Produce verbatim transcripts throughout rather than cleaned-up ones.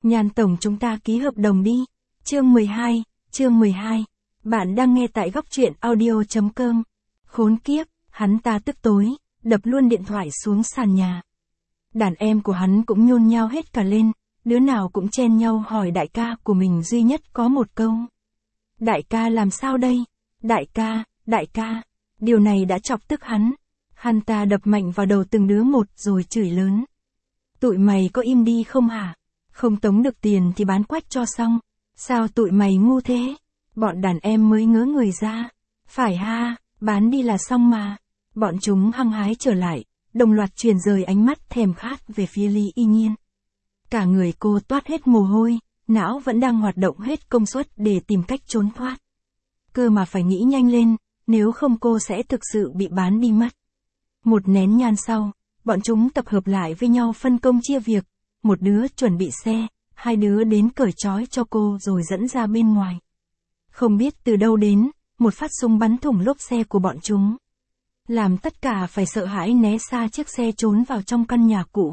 Nhan tổng chúng ta ký hợp đồng đi. Chương mười hai, chương mười hai. Bạn đang nghe tại góc truyện audio chấm com. Khốn kiếp, hắn ta tức tối, đập luôn điện thoại xuống sàn nhà. Đàn em của hắn cũng nhôn nhao hết cả lên, đứa nào cũng chen nhau hỏi đại ca của mình duy nhất có một câu. Đại ca làm sao đây? Đại ca, đại ca. Điều này đã chọc tức hắn. Hắn ta đập mạnh vào đầu từng đứa một rồi chửi lớn. Tụi mày có im đi không hả? Không tống được tiền thì bán quách cho xong. Sao tụi mày ngu thế? Bọn đàn em mới ngớ người ra. Phải ha, bán đi là xong mà. Bọn chúng hăng hái trở lại, đồng loạt truyền rời ánh mắt thèm khát về phía Lý Y Nhiên. Cả người cô toát hết mồ hôi, não vẫn đang hoạt động hết công suất để tìm cách trốn thoát. Cơ mà phải nghĩ nhanh lên, nếu không cô sẽ thực sự bị bán đi mất. Một nén nhang sau, bọn chúng tập hợp lại với nhau phân công chia việc. Một đứa chuẩn bị xe, hai đứa đến cởi trói cho cô rồi dẫn ra bên ngoài. Không biết từ đâu đến, một phát súng bắn thủng lốp xe của bọn chúng. Làm tất cả phải sợ hãi né xa chiếc xe trốn vào trong căn nhà cũ.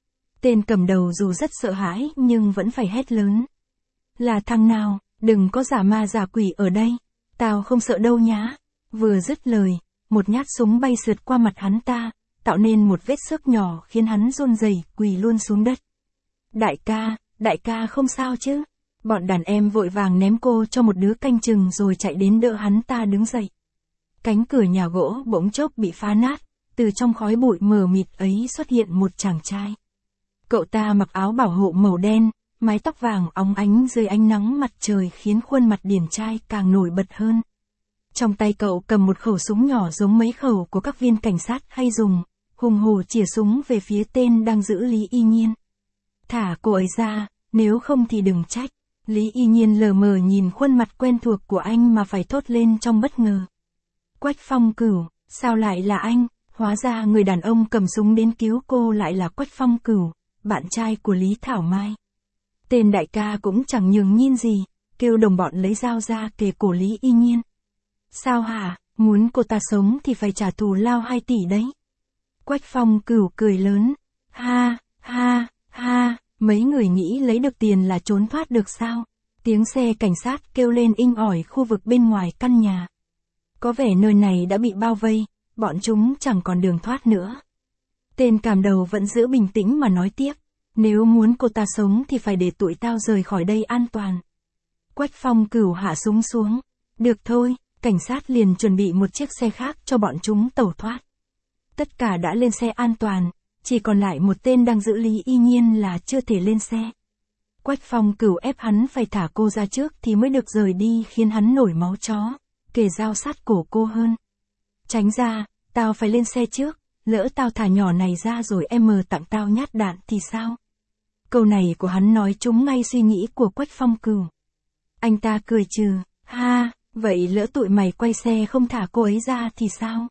Tên cầm đầu dù rất sợ hãi nhưng vẫn phải hét lớn. Là thằng nào, đừng có giả ma giả quỷ ở đây, tao không sợ đâu nhá. Vừa dứt lời, một nhát súng bay sượt qua mặt hắn ta, tạo nên một vết xước nhỏ khiến hắn run rẩy quỳ luôn xuống đất. Đại ca, đại ca không sao chứ? Bọn đàn em vội vàng ném cô cho một đứa canh chừng rồi chạy đến đỡ hắn ta đứng dậy. Cánh cửa nhà gỗ bỗng chốc bị phá nát, từ trong khói bụi mờ mịt ấy xuất hiện một chàng trai. Cậu ta mặc áo bảo hộ màu đen, mái tóc vàng óng ánh dưới ánh nắng mặt trời khiến khuôn mặt điển trai càng nổi bật hơn. Trong tay cậu cầm một khẩu súng nhỏ giống mấy khẩu của các viên cảnh sát hay dùng, hùng hổ chĩa súng về phía tên đang giữ Lý Y Nhiên. Thả cô ấy ra, nếu không thì đừng trách. Lý Y Nhiên lờ mờ nhìn khuôn mặt quen thuộc của anh mà phải thốt lên trong bất ngờ. Quách Phong Cửu, sao lại là anh? Hóa ra người đàn ông cầm súng đến cứu cô lại là Quách Phong Cửu, bạn trai của Lý Thảo Mai. Tên đại ca cũng chẳng nhường nhịn gì, kêu đồng bọn lấy dao ra kề cổ Lý Y Nhiên. Sao hả, muốn cô ta sống thì phải trả thù lao hai tỷ đấy. Quách Phong Cửu cười lớn. Ha, ha, ha, mấy người nghĩ lấy được tiền là trốn thoát được sao? Tiếng xe cảnh sát kêu lên inh ỏi khu vực bên ngoài căn nhà. Có vẻ nơi này đã bị bao vây, bọn chúng chẳng còn đường thoát nữa. Tên càm đầu vẫn giữ bình tĩnh mà nói tiếp. Nếu muốn cô ta sống thì phải để tụi tao rời khỏi đây an toàn. Quách Phong Cửu hạ súng xuống. Được thôi, cảnh sát liền chuẩn bị một chiếc xe khác cho bọn chúng tẩu thoát. Tất cả đã lên xe an toàn, chỉ còn lại một tên đang giữ Lý Y Nhiên là chưa thể lên xe. Quách Phong Cửu ép hắn phải thả cô ra trước thì mới được rời đi khiến hắn nổi máu chó, kề dao sát cổ cô hơn. Tránh ra, tao phải lên xe trước, lỡ tao thả nhỏ này ra rồi em mờ tặng tao nhát đạn thì sao? Câu này của hắn nói trúng ngay suy nghĩ của Quách Phong Cửu. Anh ta cười trừ, ha, vậy lỡ tụi mày quay xe không thả cô ấy ra thì sao?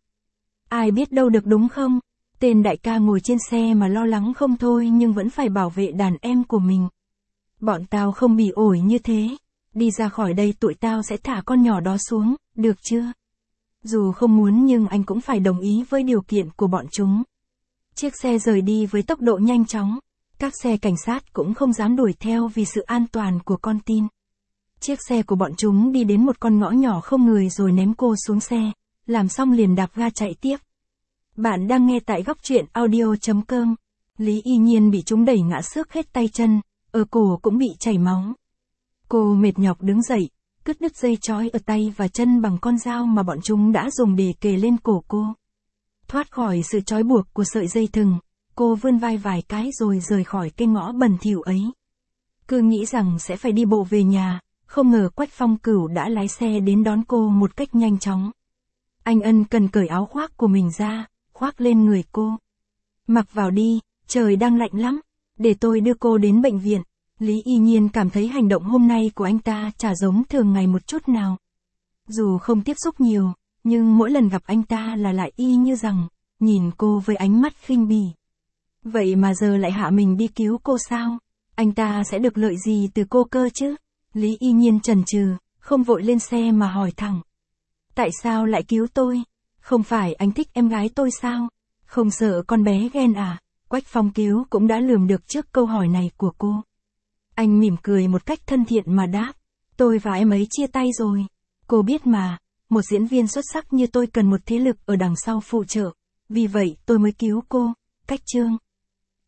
Ai biết đâu được đúng không? Tên đại ca ngồi trên xe mà lo lắng không thôi nhưng vẫn phải bảo vệ đàn em của mình. Bọn tao không bị ổi như thế. Đi ra khỏi đây tụi tao sẽ thả con nhỏ đó xuống, được chưa? Dù không muốn nhưng anh cũng phải đồng ý với điều kiện của bọn chúng. Chiếc xe rời đi với tốc độ nhanh chóng. Các xe cảnh sát cũng không dám đuổi theo vì sự an toàn của con tin. Chiếc xe của bọn chúng đi đến một con ngõ nhỏ không người rồi ném cô xuống xe. Làm xong liền đạp ga chạy tiếp. Bạn đang nghe tại góc truyện audio chấm com. Lý Y Nhiên bị chúng đẩy ngã xước hết tay chân, ở cổ cũng bị chảy máu. Cô mệt nhọc đứng dậy, cứt đứt dây trói ở tay và chân bằng con dao mà bọn chúng đã dùng để kề lên cổ cô. Thoát khỏi sự trói buộc của sợi dây thừng, cô vươn vai vài cái rồi rời khỏi cái ngõ bẩn thỉu ấy. Cứ nghĩ rằng sẽ phải đi bộ về nhà, không ngờ Quách Phong Cửu đã lái xe đến đón cô một cách nhanh chóng. Anh ân cần cởi áo khoác của mình ra, khoác lên người cô. Mặc vào đi, trời đang lạnh lắm, để tôi đưa cô đến bệnh viện. Lý Y Nhiên cảm thấy hành động hôm nay của anh ta chả giống thường ngày một chút nào. Dù không tiếp xúc nhiều, nhưng mỗi lần gặp anh ta là lại y như rằng, nhìn cô với ánh mắt khinh bỉ. Vậy mà giờ lại hạ mình đi cứu cô sao? Anh ta sẽ được lợi gì từ cô cơ chứ? Lý Y Nhiên chần chừ, không vội lên xe mà hỏi thẳng. Tại sao lại cứu tôi? Không phải anh thích em gái tôi sao? Không sợ con bé ghen à? Quách Phong Cứu cũng đã lường được trước câu hỏi này của cô. Anh mỉm cười một cách thân thiện mà đáp. Tôi và em ấy chia tay rồi. Cô biết mà, một diễn viên xuất sắc như tôi cần một thế lực ở đằng sau phụ trợ. Vì vậy tôi mới cứu cô. Cách chương